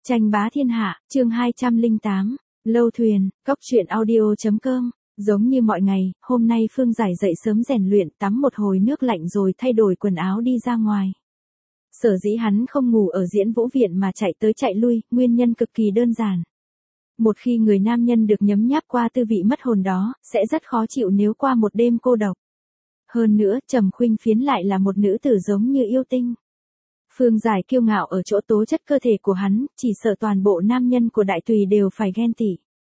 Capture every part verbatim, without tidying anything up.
Tranh bá thiên hạ, chương hai trăm lẻ tám, Lâu thuyền, cốc truyện audio chấm com. Giống như mọi ngày, hôm nay Phương Giải dậy sớm rèn luyện, tắm một hồi nước lạnh rồi thay đổi quần áo đi ra ngoài. Sở dĩ hắn không ngủ ở diễn vũ viện mà chạy tới chạy lui, nguyên nhân cực kỳ đơn giản. Một khi người nam nhân được nhấm nháp qua tư vị mất hồn đó, sẽ rất khó chịu nếu qua một đêm cô độc. Hơn nữa, Trầm Khuynh Phiến lại là một nữ tử giống như yêu tinh. Phương Giải kiêu ngạo ở chỗ tố chất cơ thể của hắn, chỉ sợ toàn bộ nam nhân của Đại Tùy đều phải ghen tị.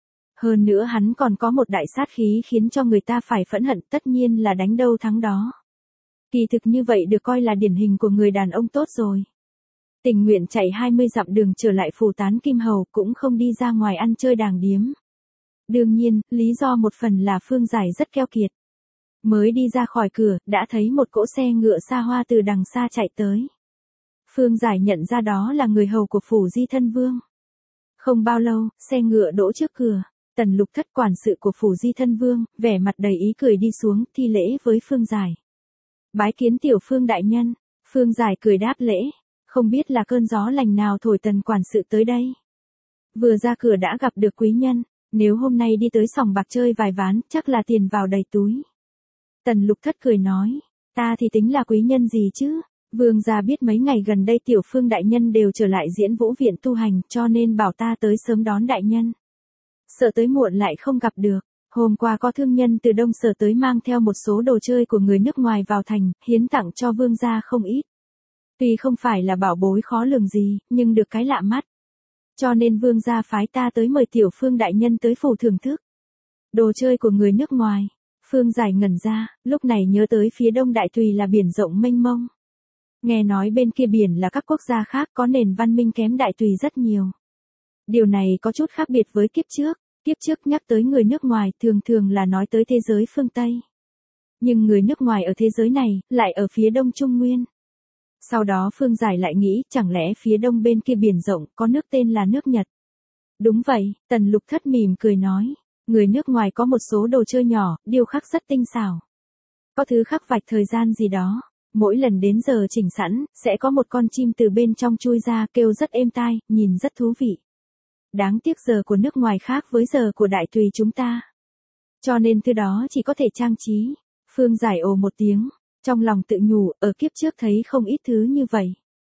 Hơn nữa hắn còn có một đại sát khí khiến cho người ta phải phẫn hận, tất nhiên là đánh đâu thắng đó. Kỳ thực như vậy được coi là điển hình của người đàn ông tốt rồi. Tình nguyện chạy hai mươi dặm đường trở lại phủ tán Kim Hầu cũng không đi ra ngoài ăn chơi đàng điếm. Đương nhiên, lý do một phần là Phương Giải rất keo kiệt. Mới đi ra khỏi cửa, đã thấy một cỗ xe ngựa xa hoa từ đằng xa chạy tới. Phương Giải nhận ra đó là người hầu của phủ Di Thân Vương. Không bao lâu, xe ngựa đỗ trước cửa, Tần Lục Thất quản sự của phủ Di Thân Vương, vẻ mặt đầy ý cười đi xuống, thi lễ với Phương Giải. Bái kiến tiểu Phương đại nhân. Phương Giải cười đáp lễ, không biết là cơn gió lành nào thổi Tần quản sự tới đây. Vừa ra cửa đã gặp được quý nhân, nếu hôm nay đi tới sòng bạc chơi vài ván, chắc là tiền vào đầy túi. Tần Lục Thất cười nói, ta thì tính là quý nhân gì chứ? Vương gia biết mấy ngày gần đây tiểu Phương đại nhân đều trở lại diễn vũ viện tu hành, cho nên bảo ta tới sớm đón đại nhân. Sợ tới muộn lại không gặp được, hôm qua có thương nhân từ Đông Sở tới mang theo một số đồ chơi của người nước ngoài vào thành, hiến tặng cho vương gia không ít. Tuy không phải là bảo bối khó lường gì, nhưng được cái lạ mắt. Cho nên vương gia phái ta tới mời tiểu Phương đại nhân tới phủ thưởng thức. Đồ chơi của người nước ngoài. Phương Giải ngẩn ra, lúc này nhớ tới phía đông Đại Tùy là biển rộng mênh mông. Nghe nói bên kia biển là các quốc gia khác có nền văn minh kém Đại Tùy rất nhiều. Điều này có chút khác biệt với kiếp trước, kiếp trước nhắc tới người nước ngoài thường thường là nói tới thế giới phương Tây. Nhưng người nước ngoài ở thế giới này, lại ở phía đông Trung Nguyên. Sau đó Phương Giải lại nghĩ, chẳng lẽ phía đông bên kia biển rộng có nước tên là nước Nhật. Đúng vậy, Tần Lục Thất mỉm cười nói, người nước ngoài có một số đồ chơi nhỏ, điêu khắc rất tinh xảo. Có thứ khắc vạch thời gian gì đó. Mỗi lần đến giờ chỉnh sẵn, sẽ có một con chim từ bên trong chui ra kêu rất êm tai, nhìn rất thú vị. Đáng tiếc giờ của nước ngoài khác với giờ của Đại Tùy chúng ta. Cho nên thứ đó chỉ có thể trang trí. Phương Giải ồ một tiếng, trong lòng tự nhủ, ở kiếp trước thấy không ít thứ như vậy.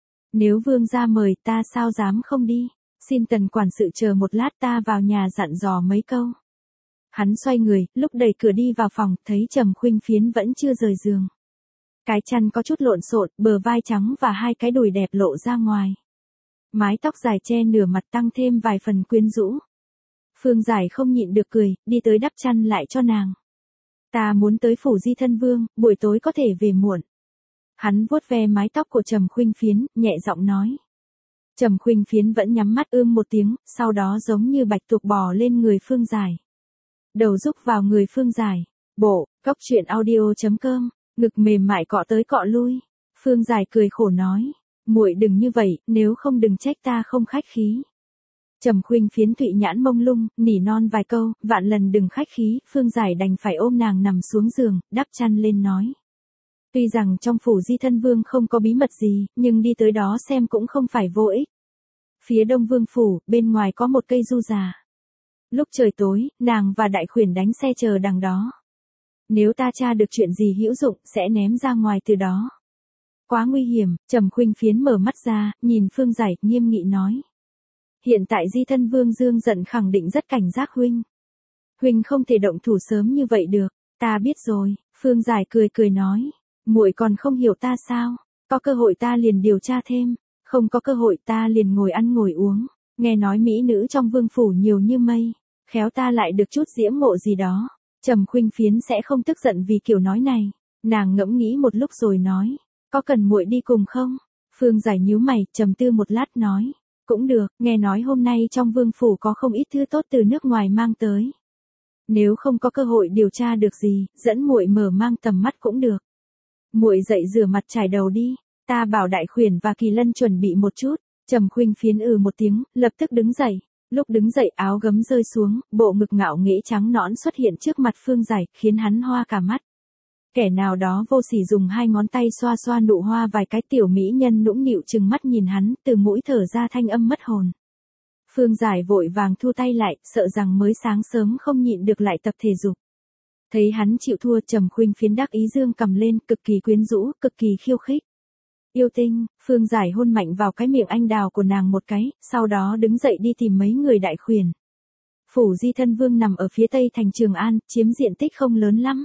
Nếu vương gia mời ta sao dám không đi, xin Tần quản sự chờ một lát ta vào nhà dặn dò mấy câu. Hắn xoay người, lúc đẩy cửa đi vào phòng, thấy Trầm Khuynh Phiến vẫn chưa rời giường. Cái chăn có chút lộn xộn, bờ vai trắng và hai cái đùi đẹp lộ ra ngoài. Mái tóc dài che nửa mặt tăng thêm vài phần quyến rũ. Phương Giải không nhịn được cười, đi tới đắp chăn lại cho nàng. Ta muốn tới phủ Di Thân Vương, buổi tối có thể về muộn. Hắn vuốt ve mái tóc của Trầm Khuynh Phiến, nhẹ giọng nói. Trầm Khuynh Phiến vẫn nhắm mắt ưm một tiếng, sau đó giống như bạch tuộc bò lên người Phương Giải. Đầu rúc vào người Phương Giải. Bộ, cốc truyện audio chấm com. Ngực mềm mại cọ tới cọ lui. Phương Giải cười khổ nói, muội đừng như vậy, nếu không đừng trách ta không khách khí. Trầm Khuynh Phiến thụy nhãn mông lung, nỉ non vài câu, vạn lần đừng khách khí, Phương Giải đành phải ôm nàng nằm xuống giường, đắp chăn lên nói. Tuy rằng trong phủ Di Thân Vương không có bí mật gì, nhưng đi tới đó xem cũng không phải vô ích. Phía đông vương phủ, bên ngoài có một cây du già. Lúc trời tối, nàng và đại khuyển đánh xe chờ đằng đó. Nếu ta tra được chuyện gì hữu dụng, sẽ ném ra ngoài từ đó. Quá nguy hiểm, Trầm Khuynh Phiến mở mắt ra, nhìn Phương Giải, nghiêm nghị nói. Hiện tại Di Thân Vương Dương giận khẳng định rất cảnh giác huynh. Huynh không thể động thủ sớm như vậy được, ta biết rồi, Phương Giải cười cười nói. Muội còn không hiểu ta sao, có cơ hội ta liền điều tra thêm, không có cơ hội ta liền ngồi ăn ngồi uống, nghe nói mỹ nữ trong vương phủ nhiều như mây, khéo ta lại được chút diễm ngộ gì đó. Trầm Khuynh Phiến sẽ không tức giận vì kiểu nói này, nàng ngẫm nghĩ một lúc rồi nói, có cần muội đi cùng không? Phương Giải nhíu mày, trầm tư một lát nói, cũng được, nghe nói hôm nay trong vương phủ có không ít thứ tốt từ nước ngoài mang tới. Nếu không có cơ hội điều tra được gì, dẫn muội mở mang tầm mắt cũng được. Muội dậy rửa mặt trải đầu đi, ta bảo Đại Khuyển và Kỳ Lân chuẩn bị một chút. Trầm Khuynh Phiến ừ một tiếng, lập tức đứng dậy. Lúc đứng dậy áo gấm rơi xuống, bộ ngực ngạo nghễ trắng nõn xuất hiện trước mặt Phương Giải, khiến hắn hoa cả mắt. Kẻ nào đó vô sỉ dùng hai ngón tay xoa xoa nụ hoa vài cái, tiểu mỹ nhân nũng nịu chừng mắt nhìn hắn, từ mũi thở ra thanh âm mất hồn. Phương Giải vội vàng thu tay lại, sợ rằng mới sáng sớm không nhịn được lại tập thể dục. Thấy hắn chịu thua, Trầm Khuynh Phiến đắc ý dương cầm lên, cực kỳ quyến rũ, cực kỳ khiêu khích. Yêu tinh, Phương Giải hôn mạnh vào cái miệng anh đào của nàng một cái, sau đó đứng dậy đi tìm mấy người đại khuyển. Phủ Di Thân Vương nằm ở phía tây thành Trường An, chiếm diện tích không lớn lắm.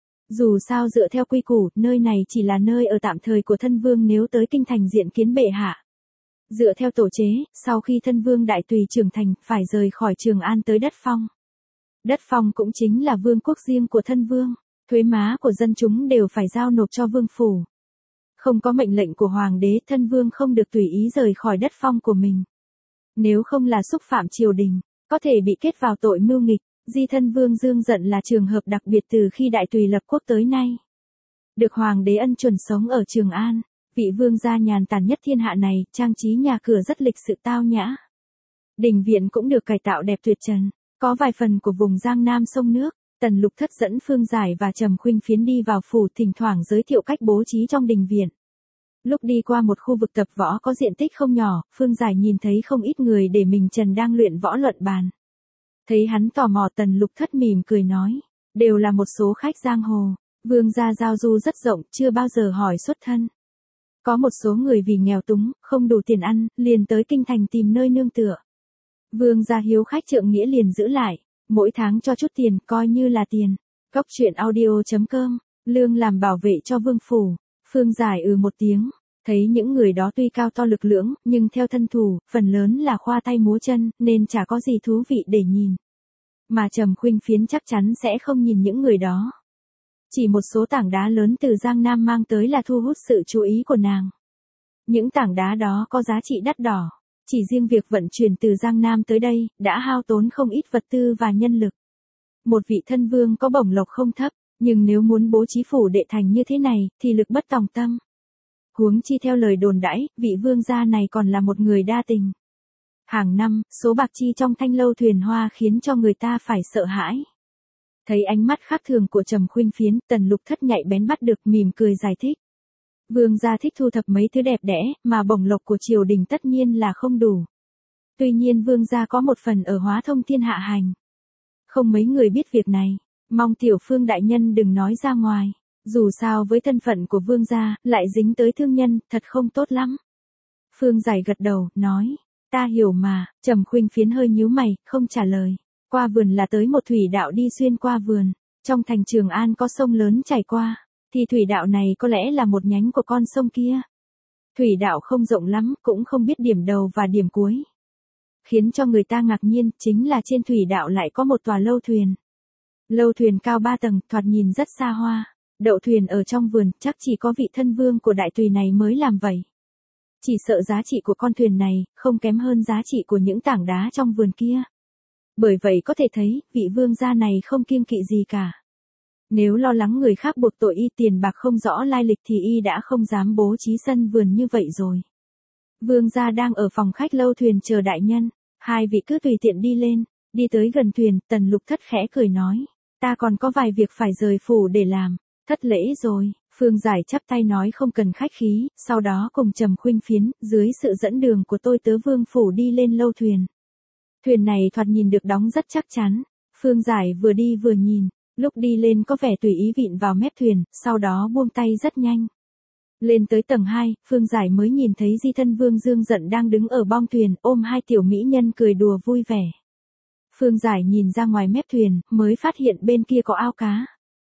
Dù sao dựa theo quy củ, nơi này chỉ là nơi ở tạm thời của thân vương nếu tới kinh thành diện kiến bệ hạ. Dựa theo tổ chế, sau khi thân vương đại tùy trưởng thành, phải rời khỏi Trường An tới đất phong. Đất phong cũng chính là vương quốc riêng của thân vương, thuế má của dân chúng đều phải giao nộp cho vương phủ. Không có mệnh lệnh của hoàng đế, thân vương không được tùy ý rời khỏi đất phong của mình. Nếu không là xúc phạm triều đình, có thể bị kết vào tội mưu nghịch. Di Thân Vương dương giận là trường hợp đặc biệt từ khi đại tùy lập quốc tới nay. Được hoàng đế ân chuẩn sống ở Trường An, vị vương gia nhàn tản nhất thiên hạ này, trang trí nhà cửa rất lịch sự tao nhã. Đình viện cũng được cải tạo đẹp tuyệt trần, có vài phần của vùng Giang Nam sông nước. Tần Lục Thất dẫn Phương Giải và Trầm Khuynh Phiến đi vào phủ, thỉnh thoảng giới thiệu cách bố trí trong đình viện. Lúc đi qua một khu vực tập võ có diện tích không nhỏ, Phương Giải nhìn thấy không ít người để mình trần đang luyện võ luận bàn. Thấy hắn tò mò, Tần Lục Thất mỉm cười nói, đều là một số khách giang hồ, vương gia giao du rất rộng, chưa bao giờ hỏi xuất thân. Có một số người vì nghèo túng, không đủ tiền ăn, liền tới kinh thành tìm nơi nương tựa. Vương gia hiếu khách trượng nghĩa liền giữ lại, mỗi tháng cho chút tiền, coi như là tiền. Cốc truyện audio chấm com, lương làm bảo vệ cho vương phủ. Phương Giải ừ một tiếng, thấy những người đó tuy cao to lực lưỡng, nhưng theo thân thủ, phần lớn là khoa tay múa chân, nên chả có gì thú vị để nhìn. Mà Trầm Khuynh Phiến chắc chắn sẽ không nhìn những người đó. Chỉ một số tảng đá lớn từ Giang Nam mang tới là thu hút sự chú ý của nàng. Những tảng đá đó có giá trị đắt đỏ. Chỉ riêng việc vận chuyển từ Giang Nam tới đây, đã hao tốn không ít vật tư và nhân lực. Một vị thân vương có bổng lộc không thấp, nhưng nếu muốn bố trí phủ đệ thành như thế này, thì lực bất tòng tâm. Huống chi theo lời đồn đãi, vị vương gia này còn là một người đa tình. Hàng năm, số bạc chi trong thanh lâu thuyền hoa khiến cho người ta phải sợ hãi. Thấy ánh mắt khác thường của Trầm Khuynh Phiến, Tần Lục Thất nhạy bén bắt được, mỉm cười giải thích. Vương gia thích thu thập mấy thứ đẹp đẽ, mà bổng lộc của triều đình tất nhiên là không đủ. Tuy nhiên vương gia có một phần ở Hóa Thông Thiên hạ hành. Không mấy người biết việc này, mong tiểu Phương đại nhân đừng nói ra ngoài. Dù sao với thân phận của vương gia, lại dính tới thương nhân, thật không tốt lắm. Phương Giải gật đầu, nói, ta hiểu mà. Trầm Khuynh Phiến hơi nhíu mày, không trả lời. Qua vườn là tới một thủy đạo đi xuyên qua vườn. Trong thành Trường An có sông lớn chảy qua, thì thủy đạo này có lẽ là một nhánh của con sông kia. Thủy đạo không rộng lắm, cũng không biết điểm đầu và điểm cuối. Khiến cho người ta ngạc nhiên, chính là trên thủy đạo lại có một tòa lâu thuyền. Lâu thuyền cao ba tầng, thoạt nhìn rất xa hoa. Đậu thuyền ở trong vườn, chắc chỉ có vị thân vương của đại tùy này mới làm vậy. Chỉ sợ giá trị của con thuyền này, không kém hơn giá trị của những tảng đá trong vườn kia. Bởi vậy có thể thấy, vị vương gia này không kiêng kỵ gì cả. Nếu lo lắng người khác buộc tội y tiền bạc không rõ lai lịch thì y đã không dám bố trí sân vườn như vậy rồi. Vương gia đang ở phòng khách lâu thuyền chờ đại nhân, hai vị cứ tùy tiện đi lên. Đi tới gần thuyền, Tần Lục Thất khẽ cười nói, ta còn có vài việc phải rời phủ để làm. Thất lễ rồi. Phương Giải chắp tay nói không cần khách khí, sau đó cùng Trầm Khuynh Phiến, dưới sự dẫn đường của tôi tớ vương phủ đi lên lâu thuyền. Thuyền này thoạt nhìn được đóng rất chắc chắn. Phương Giải vừa đi vừa nhìn, lúc đi lên có vẻ tùy ý vịn vào mép thuyền, sau đó buông tay rất nhanh. Lên tới tầng hai, Phương Giải mới nhìn thấy Di Thân Vương Dương giận đang đứng ở bong thuyền, ôm hai tiểu mỹ nhân cười đùa vui vẻ. Phương Giải nhìn ra ngoài mép thuyền, mới phát hiện bên kia có ao cá.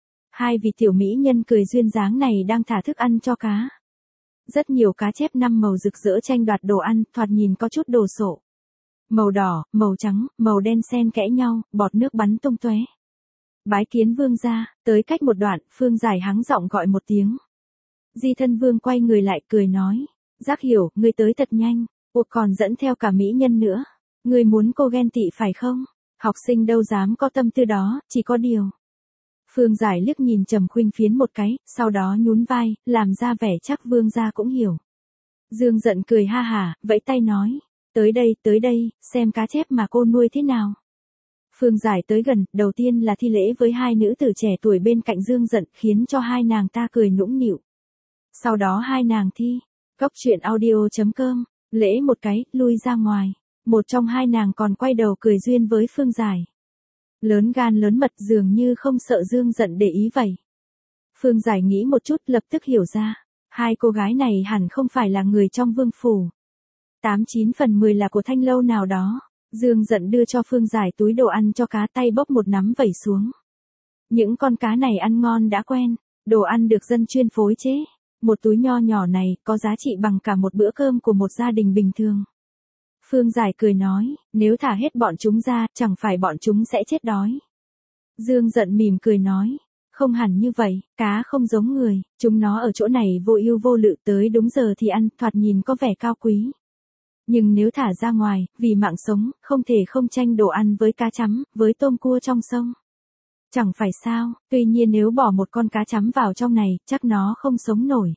Hai vị tiểu mỹ nhân cười duyên dáng này đang thả thức ăn cho cá. Rất nhiều cá chép năm màu rực rỡ tranh đoạt đồ ăn, thoạt nhìn có chút đồ sộ. Màu đỏ, màu trắng, màu đen xen kẽ nhau, bọt nước bắn tung tóe. Bái kiến vương gia. Tới cách một đoạn, Phương Giải hắng giọng gọi một tiếng. Di Thân Vương quay người lại cười nói, Giác Hiểu, ngươi tới thật nhanh, cuộc còn dẫn theo cả mỹ nhân nữa. Ngươi muốn cô ghen tị phải không? Học sinh đâu dám có tâm tư đó, chỉ có điều. Phương Giải liếc nhìn Trầm Khuynh Phiến một cái, sau đó nhún vai, làm ra vẻ chắc vương gia cũng hiểu. Dương giận cười ha hả, vẫy tay nói, tới đây, tới đây, xem cá chép mà cô nuôi thế nào. Phương Giải tới gần, đầu tiên là thi lễ với hai nữ tử trẻ tuổi bên cạnh Dương giận, khiến cho hai nàng ta cười nũng nịu. Sau đó hai nàng thi, cốc truyện audio chấm com, lễ một cái, lui ra ngoài. Một trong hai nàng còn quay đầu cười duyên với Phương Giải. Lớn gan lớn mật dường như không sợ Dương Giận để ý vậy. Phương Giải nghĩ một chút lập tức hiểu ra. Hai cô gái này hẳn không phải là người trong vương phủ. Tám chín phần mười là của thanh lâu nào đó. Dương Giận đưa cho Phương Giải túi đồ ăn cho cá, tay bốc một nắm vẩy xuống. Những con cá này ăn ngon đã quen. Đồ ăn được dân chuyên phối chế. Một túi nho nhỏ này có giá trị bằng cả một bữa cơm của một gia đình bình thường. Phương Giải cười nói, nếu thả hết bọn chúng ra, chẳng phải bọn chúng sẽ chết đói. Dương Giận mỉm cười nói, không hẳn như vậy, cá không giống người, chúng nó ở chỗ này vô ưu vô lự, tới đúng giờ thì ăn, thoạt nhìn có vẻ cao quý. Nhưng nếu thả ra ngoài, vì mạng sống, không thể không tranh đồ ăn với cá chấm, với tôm cua trong sông. Chẳng phải sao, tuy nhiên nếu bỏ một con cá chấm vào trong này, chắc nó không sống nổi.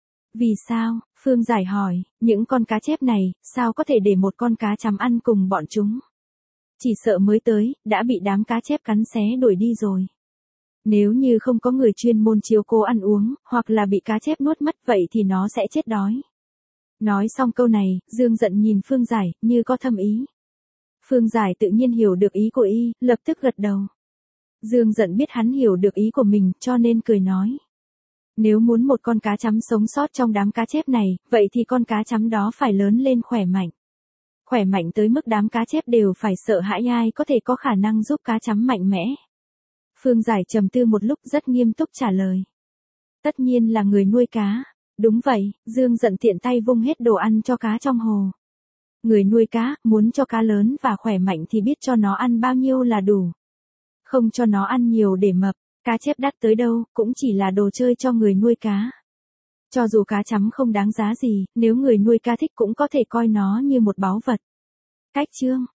Vì sao? Phương Giải hỏi, những con cá chép này, sao có thể để một con cá chấm ăn cùng bọn chúng? Chỉ sợ mới tới, đã bị đám cá chép cắn xé đuổi đi rồi. Nếu như không có người chuyên môn chiếu cố ăn uống, hoặc là bị cá chép nuốt mất vậy thì nó sẽ chết đói. Nói xong câu này, Dương Giận nhìn Phương Giải, như có thâm ý. Phương Giải tự nhiên hiểu được ý của y, lập tức gật đầu. Dương Giận biết hắn hiểu được ý của mình, cho nên cười nói. Nếu muốn một con cá chấm sống sót trong đám cá chép này, vậy thì con cá chấm đó phải lớn lên khỏe mạnh. Khỏe mạnh tới mức đám cá chép đều phải sợ hãi ai có thể có khả năng giúp cá chấm mạnh mẽ. Phương Giải trầm tư một lúc rất nghiêm túc trả lời. Tất nhiên là người nuôi cá. Đúng vậy, Dương Giận tiện tay vung hết đồ ăn cho cá trong hồ. Người nuôi cá, muốn cho cá lớn và khỏe mạnh thì biết cho nó ăn bao nhiêu là đủ. Không cho nó ăn nhiều để mập, cá chép đắt tới đâu, cũng chỉ là đồ chơi cho người nuôi cá. Cho dù cá chấm không đáng giá gì, nếu người nuôi cá thích cũng có thể coi nó như một báu vật. Cách chương